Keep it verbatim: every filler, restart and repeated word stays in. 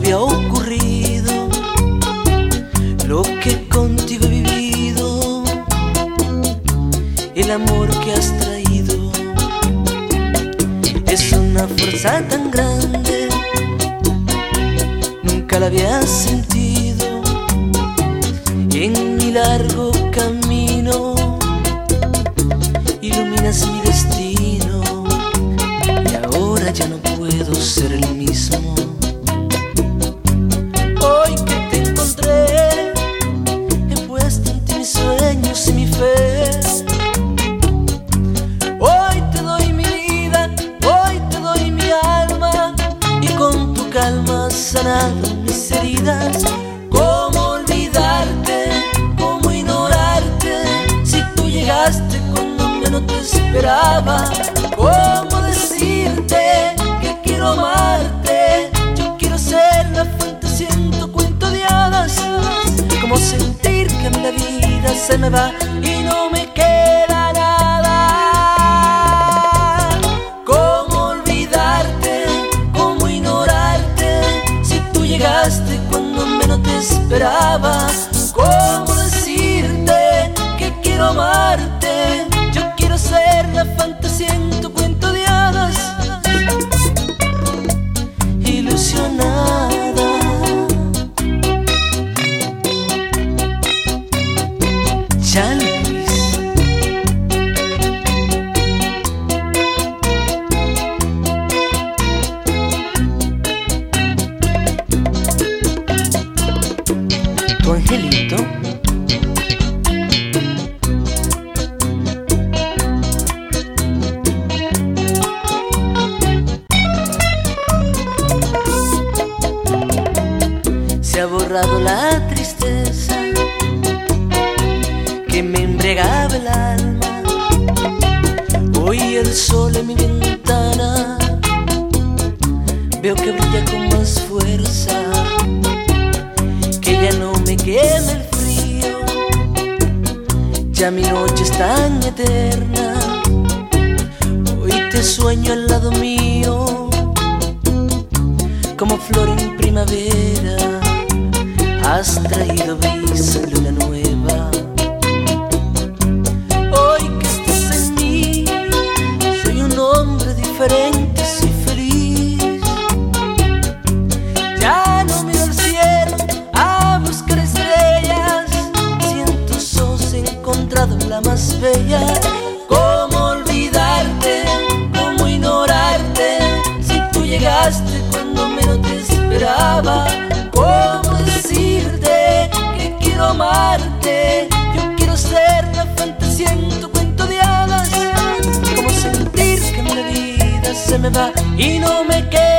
había ocurrido lo que contigo he vivido, el amor que has traído es una fuerza tan grande, nunca la había sentido. Y en mi largo camino iluminas mi destino, y ahora ya no puedo ser el mismo. Hoy que te encontré, he puesto en ti mis sueños y mi fe. Hoy te doy mi vida, hoy te doy mi alma, y con tu calma has sanado mis heridas. ¿Cómo olvidarte? ¿Cómo ignorarte? Si tú llegaste cuando menos te esperaba. ¿Cómo decirte que quiero amarte? Yo quiero ser la fantasía en tu cuento de hadas. ¿Cómo sentir que la vida se me va y no me queda nada? ¿Cómo olvidarte? ¿Cómo ignorarte? Si tú llegaste cuando menos te esperaba. ¿Cómo decirte que quiero amarte? Yo quiero ser la fantasía en tu cuento de hadas. Ilusionada. Chalvis. Tu angelito. Se ha borrado la tristeza que me embriagaba el alma. Hoy el sol en mi ventana veo que brilla con más fuerza, que ya no me quema el frío, ya mi noche es tan eterna. Hoy te sueño al lado mío, como flor en primavera. Has traído brisa y luna nueva. Hoy que estás en mí, soy un hombre diferente, soy feliz. Ya no miro al cielo a buscar estrellas, si en tus ojos he encontrado la más bella. ¿Cómo olvidarte? ¿Cómo ignorarte? Si tú llegaste cuando menos te esperaba. ¿Cómo decirte que quiero amarte? Yo quiero ser la fantasía en tu cuento de hadas. ¿Cómo sentir que mi vida se me va y no me queda